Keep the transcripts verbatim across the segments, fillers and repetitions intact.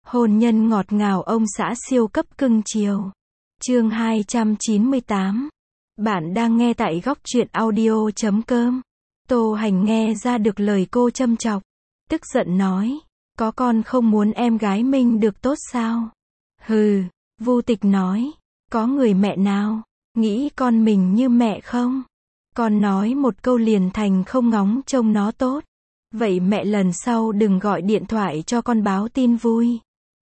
Hôn nhân ngọt ngào ông xã siêu cấp cưng chiều. Chương hai trăm chín mươi tám. Bạn đang nghe tại góc truyện audio chấm com. Tô Hành nghe ra được lời cô châm chọc, tức giận nói, có con không muốn em gái mình được tốt sao? Hừ, Vu Tịch nói, có người mẹ nào nghĩ con mình như mẹ không? Con nói một câu liền thành không ngóng trông nó tốt. Vậy mẹ lần sau đừng gọi điện thoại cho con báo tin vui.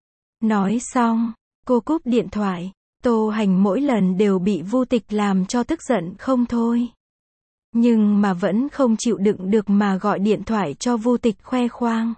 Nói xong, cô cúp điện thoại. Tô Hành mỗi lần đều bị Vu Tịch làm cho tức giận không thôi. Nhưng mà vẫn không chịu đựng được mà gọi điện thoại cho Vu Tịch khoe khoang.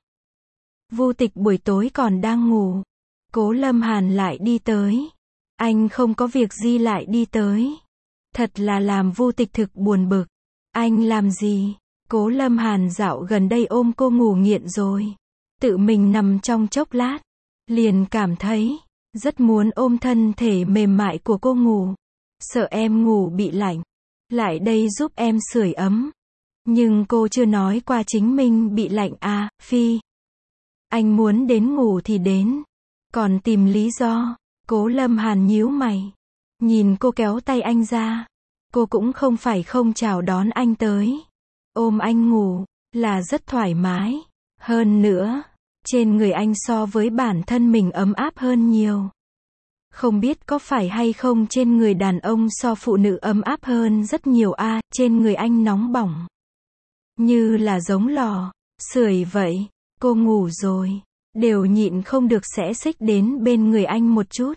Vu Tịch buổi tối còn đang ngủ. Cố Lâm Hàn lại đi tới. Anh không có việc gì lại đi tới. Thật là làm Vu Tịch thực buồn bực. Anh làm gì? Cố Lâm Hàn dạo gần đây ôm cô ngủ nghiện rồi. Tự mình nằm trong chốc lát, liền cảm thấy rất muốn ôm thân thể mềm mại của cô ngủ. Sợ em ngủ bị lạnh, lại đây giúp em sưởi ấm. Nhưng cô chưa nói qua chính mình bị lạnh à, Phi. Anh muốn đến ngủ thì đến, còn tìm lý do. Cố Lâm Hàn nhíu mày, nhìn cô kéo tay anh ra. Cô cũng không phải không chào đón anh tới. Ôm anh ngủ, là rất thoải mái. Hơn nữa, trên người anh so với bản thân mình ấm áp hơn nhiều. Không biết có phải hay không trên người đàn ông so phụ nữ ấm áp hơn rất nhiều a à, trên người anh nóng bỏng. Như là giống lò, sưởi vậy. Cô ngủ rồi, đều nhịn không được sẽ xích đến bên người anh một chút.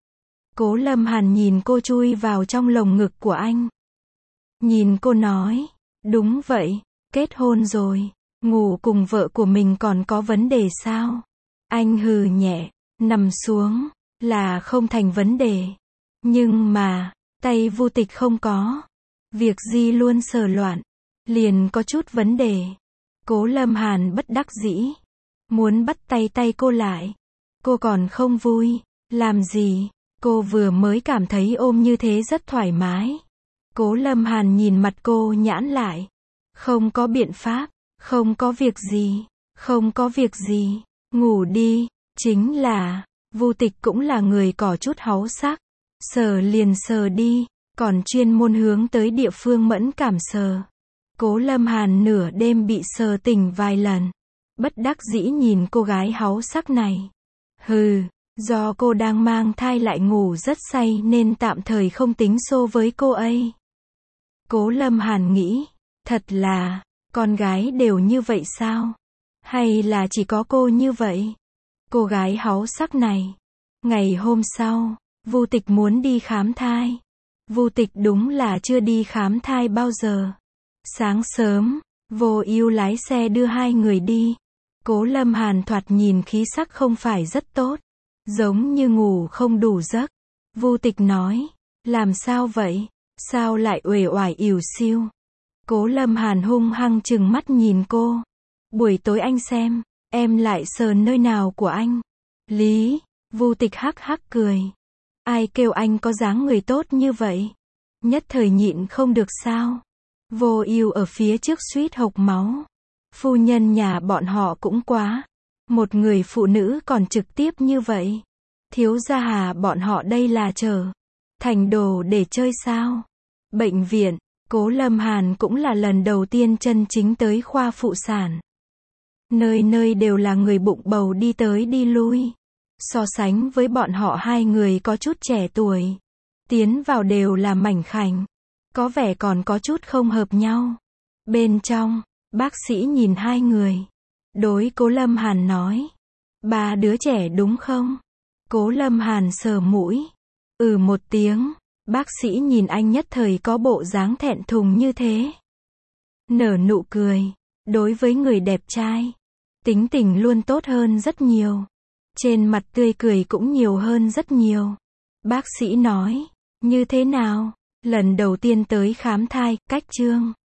Cố Lâm Hàn nhìn cô chui vào trong lồng ngực của anh. Nhìn cô nói, đúng vậy, kết hôn rồi, ngủ cùng vợ của mình còn có vấn đề sao? Anh hừ nhẹ, nằm xuống, là không thành vấn đề. Nhưng mà, tay Vu Tịch không có. Việc gì luôn sờ loạn, liền có chút vấn đề. Cố Lâm Hàn bất đắc dĩ, muốn bắt tay tay cô lại. Cô còn không vui, làm gì? Cô vừa mới cảm thấy ôm như thế rất thoải mái. Cố Lâm Hàn nhìn mặt cô nhãn lại. Không có biện pháp, không có việc gì, không có việc gì, ngủ đi. Chính là, Vu Tịch cũng là người có chút háu sắc. Sờ liền sờ đi, còn chuyên môn hướng tới địa phương mẫn cảm sờ. Cố Lâm Hàn nửa đêm bị sờ tỉnh vài lần. Bất đắc dĩ nhìn cô gái háu sắc này. Hừ, do cô đang mang thai lại ngủ rất say nên tạm thời không tính xô với cô ấy. Cố Lâm Hàn nghĩ, thật là, con gái đều như vậy sao? Hay là chỉ có cô như vậy? Cô gái háu sắc này. Ngày hôm sau, Vu Tịch muốn đi khám thai. Vu Tịch đúng là chưa đi khám thai bao giờ. Sáng sớm, Vô Ưu lái xe đưa hai người đi. Cố Lâm Hàn thoạt nhìn khí sắc không phải rất tốt, giống như ngủ không đủ giấc. Vu Tịch nói, làm sao vậy? Sao lại uể oải ỉu xìu? Cố Lâm Hàn hung hăng trừng mắt nhìn cô. Buổi tối anh xem, em lại sờ nơi nào của anh? Lý, Vu Tịch hắc hắc cười. Ai kêu anh có dáng người tốt như vậy? Nhất thời nhịn không được sao? Vô Ưu ở phía trước suýt hộc máu. Phu nhân nhà bọn họ cũng quá. Một người phụ nữ còn trực tiếp như vậy. Thiếu gia Hà bọn họ đây là trở thành đồ để chơi sao? Bệnh viện, Cố Lâm Hàn cũng là lần đầu tiên chân chính tới khoa phụ sản. Nơi nơi đều là người bụng bầu đi tới đi lui. So sánh với bọn họ hai người có chút trẻ tuổi. Tiến vào đều là mảnh khảnh. Có vẻ còn có chút không hợp nhau. Bên trong, bác sĩ nhìn hai người. Đối Cố Lâm Hàn nói. Ba đứa trẻ đúng không? Cố Lâm Hàn sờ mũi. Ừ một tiếng. Bác sĩ nhìn anh nhất thời có bộ dáng thẹn thùng như thế. Nở nụ cười. Đối với người đẹp trai, tính tình luôn tốt hơn rất nhiều. Trên mặt tươi cười cũng nhiều hơn rất nhiều. Bác sĩ nói. Như thế nào? Lần đầu tiên tới khám thai, cách chương